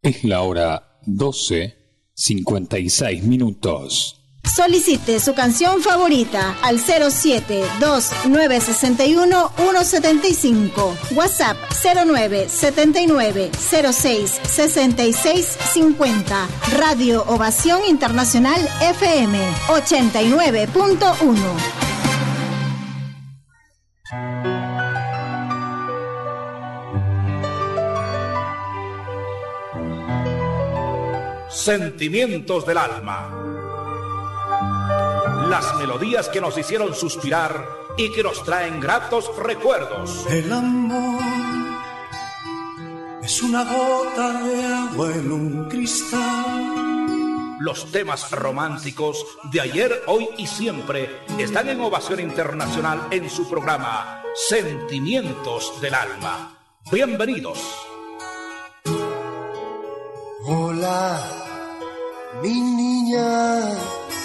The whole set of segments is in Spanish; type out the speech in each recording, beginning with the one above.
Es la hora 12:56. Solicite su canción favorita al 072-961-175. WhatsApp 0979-066650. Radio Ovación Internacional FM 89.1. Sentimientos del alma. Las melodías que nos hicieron suspirar y que nos traen gratos recuerdos. El amor es una gota de agua en un cristal. Los temas románticos de ayer, hoy y siempre están en Ovación Internacional en su programa Sentimientos del alma. Bienvenidos. Hola, mi niña,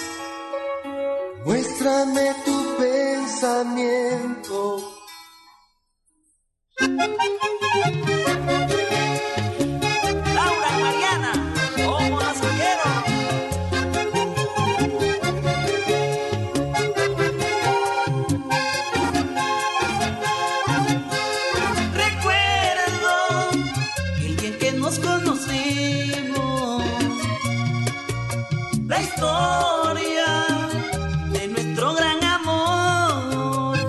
muéstrame tu pensamiento. Laura y Mariana, como las quiero. Recuerdo el día en que nos conocimos, la historia de nuestro gran amor.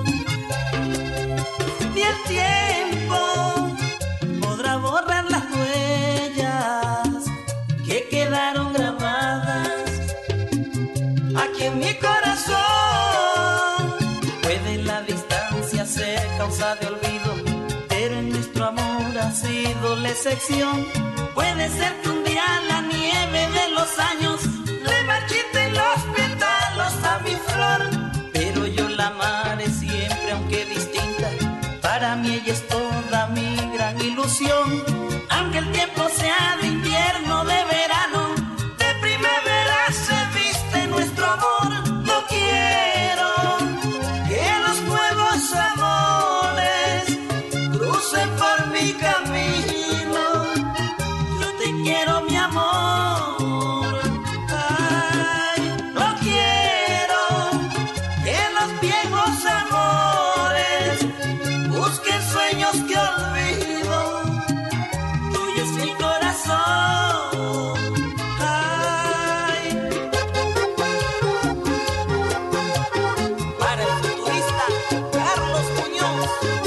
Ni el tiempo podrá borrar las huellas que quedaron grabadas aquí en mi corazón. Puede la distancia ser causa de olvido, pero en nuestro amor ha sido la excepción. Puede ser que un día la nieve de los años le marchiten los pétalos a mi flor, pero yo la amaré siempre, aunque distinta. Para mí ella es toda mi gran ilusión. Aunque el tiempo sea de invierno, de verano, de primavera, se viste nuestro amor. No quiero que los nuevos amores crucen por mi camino. Yo te quiero, mi amor. Ay, no quiero que los viejos amores busquen sueños que olvido. Tuyo es mi corazón. Ay. Para el futurista Carlos Muñoz.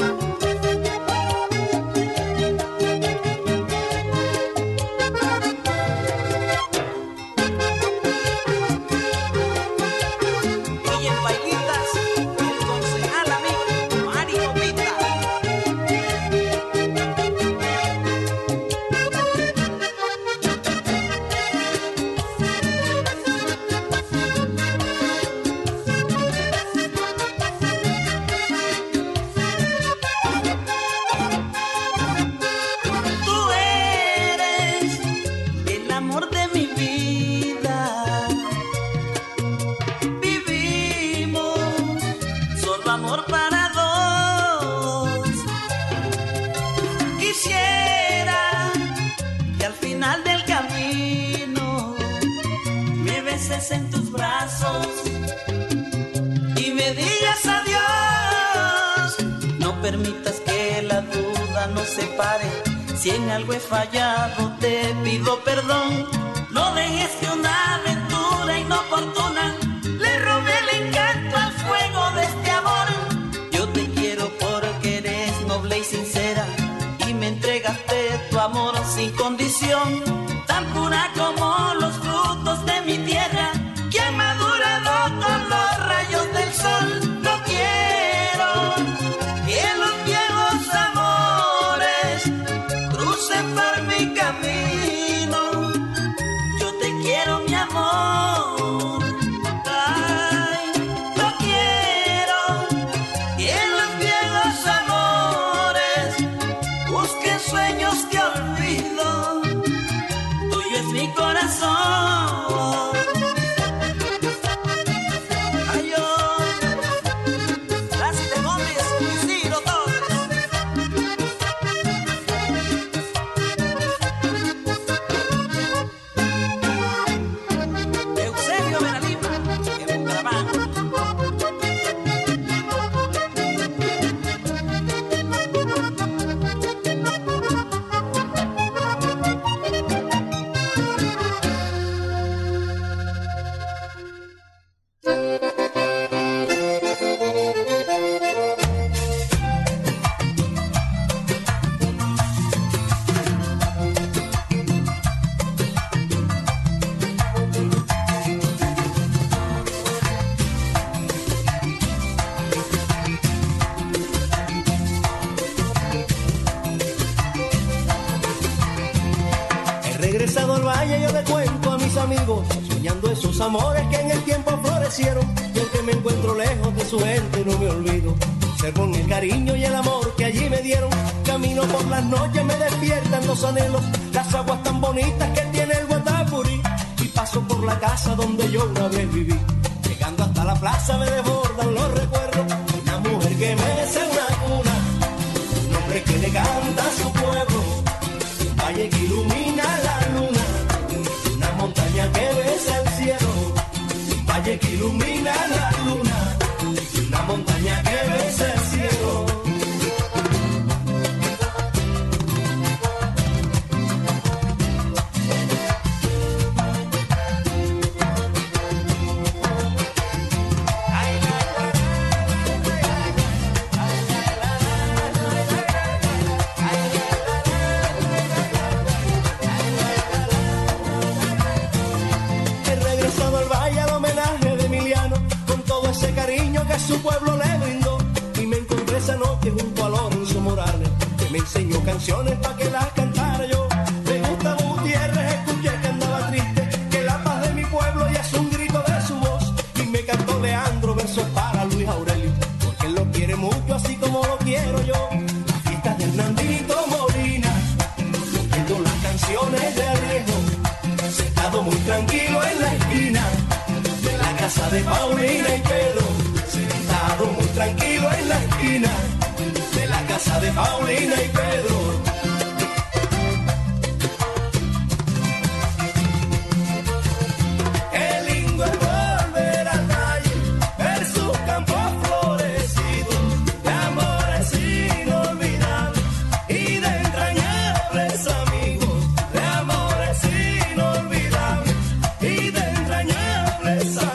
Y en bailitas, el concejal amigo Mario Pita. Tú eres el amor de mi vida. Vivimos solo amor para dos. Quisiera que al final del camino me beses en tus brazos y me digas adiós. No permitas que la duda nos separe. Si en algo he fallado, te pido perdón. No dejes que una aventura inoportuna le robe el encanto al fuego de este amor. Yo te quiero porque eres noble y sincera y me entregaste tu amor sin condición, tan pura como los frutos de mi tierra que han madurado con los rayos del sol. No quiero que los viejos amores crucen por mi camino. Yo te quiero, mi amor. Ay, no quiero que los viejos amores busquen sueños que olvido. Tuyo es mi corazón. Regresado al valle yo le cuento a mis amigos, soñando esos amores que en el tiempo florecieron. Y aunque me encuentro lejos de su gente no me olvido, conservo el cariño y el amor que allí me dieron. Camino por las noches, me despiertan los anhelos, las aguas tan bonitas que tiene el Guatapurí. Y paso por la casa donde yo una vez viví, llegando hasta la plaza me desbordan los recuerdos. Una mujer que mece una cuna, un hombre que le canta a su pueblo, un valle que ilumina la luna, una montaña que besa el cielo, un valle que ilumina la luna, una montaña que besa el cielo. Su pueblo le brindó y me encontré esa noche junto a Lorenzo Morales, que me enseñó canciones pa' que las cantara yo. De Gustavo Gutiérrez escuché que andaba triste, que la paz de mi pueblo ya es un grito de su voz. Y me cantó Leandro versos para Luis Aurelio, porque él lo quiere mucho así como lo quiero yo. Las fiestas de Hernandito Molina, oyendo las canciones de Alejo, sentado muy tranquilo en la esquina de la casa de Paulina y Pedro. Muy tranquilo en la esquina de la casa de Paulina y Pedro. Qué lindo es volver al valle, ver sus campos florecidos, de amores inolvidables y de entrañables amigos, de amores inolvidables y de entrañables amigos.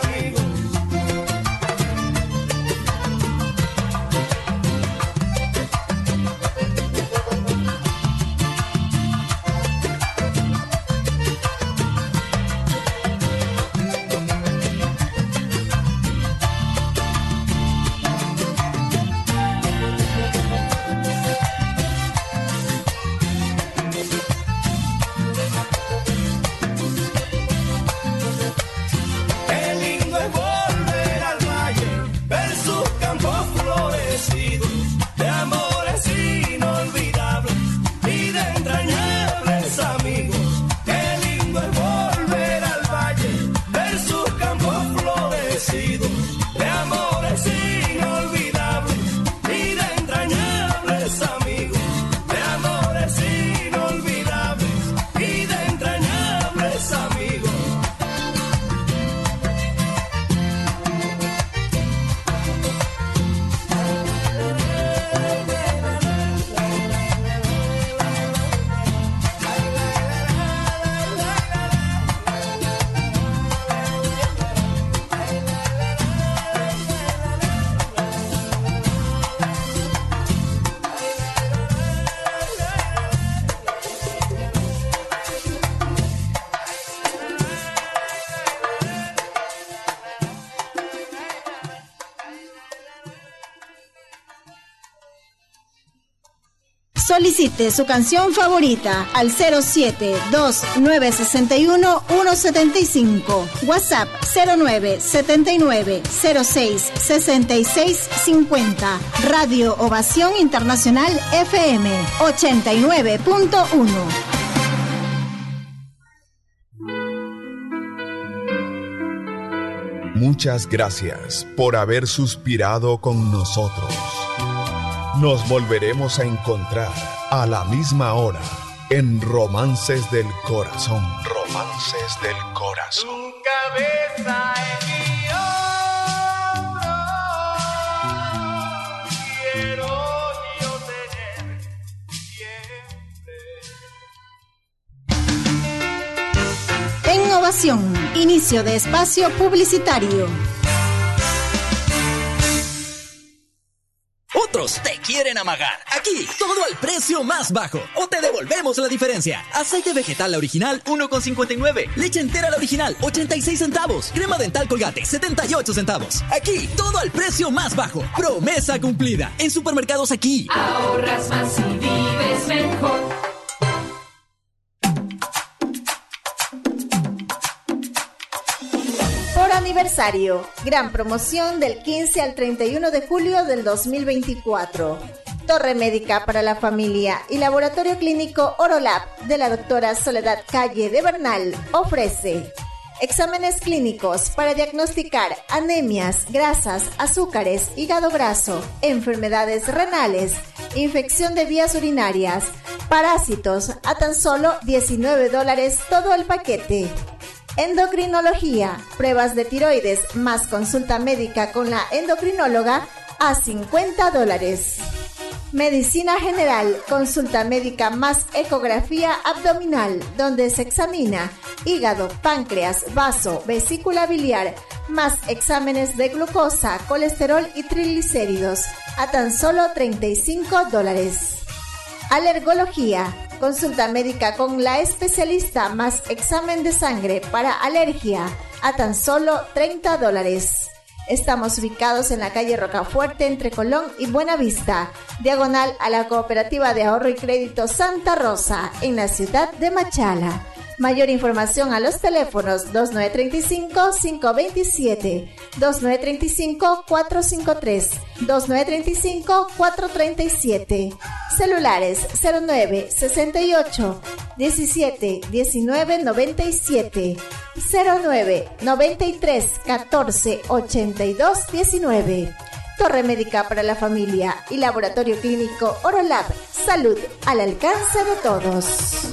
Solicite su canción favorita al 072-961-175. WhatsApp 0979-066650. Radio Ovación Internacional FM 89.1. Muchas gracias por haber suspirado con nosotros. Nos volveremos a encontrar a la misma hora en Romances del Corazón. Romances del Corazón. Tu cabeza en mi hombro, quiero yo tener siempre. En Ovación, inicio de espacio publicitario. Otros te quieren amagar. Aquí, todo al precio más bajo. O te devolvemos la diferencia. Aceite vegetal la original, 1,59. Leche entera la original, 86 centavos. Crema dental Colgate, 78 centavos. Aquí, todo al precio más bajo. Promesa cumplida. En Supermercados Aquí. Ahorras más y vives mejor. aniversario. Gran promoción del 15 al 31 de julio del 2024. Torre médica para la familia y laboratorio clínico Orolab de la doctora Soledad Calle de Bernal ofrece exámenes clínicos para diagnosticar anemias, grasas, azúcares, hígado graso, enfermedades renales, infección de vías urinarias, parásitos, a tan solo $19 todo el paquete. Endocrinología, pruebas de tiroides más consulta médica con la endocrinóloga a $50. Medicina general, consulta médica más ecografía abdominal, donde se examina hígado, páncreas, vaso, vesícula biliar, más exámenes de glucosa, colesterol y triglicéridos, a tan solo $35. Alergología, consulta médica con la especialista más examen de sangre para alergia, a tan solo $30. Estamos ubicados en la calle Rocafuerte entre Colón y Buenavista, diagonal a la Cooperativa de Ahorro y Crédito Santa Rosa, en la ciudad de Machala. Mayor información a los teléfonos 2935-527, 2935-453, 2935-437. Celulares 0968 17 19 97, 09 93 14 82 19. Torre médica para la familia y laboratorio clínico Orolab. Salud al alcance de todos.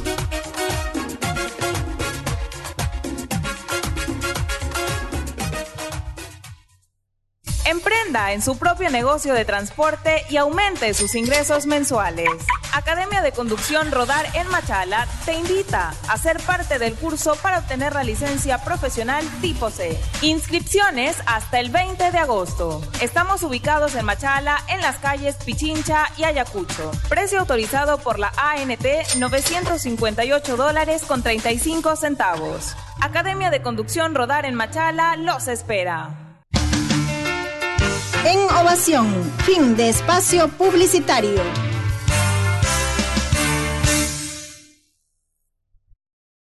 Emprenda en su propio negocio de transporte y aumente sus ingresos mensuales. Academia de Conducción Rodar en Machala te invita a ser parte del curso para obtener la licencia profesional tipo C. Inscripciones hasta el 20 de agosto. Estamos ubicados en Machala, en las calles Pichincha y Ayacucho. Precio autorizado por la ANT, $958.35. Academia de Conducción Rodar en Machala los espera. En Ovación, fin de espacio publicitario.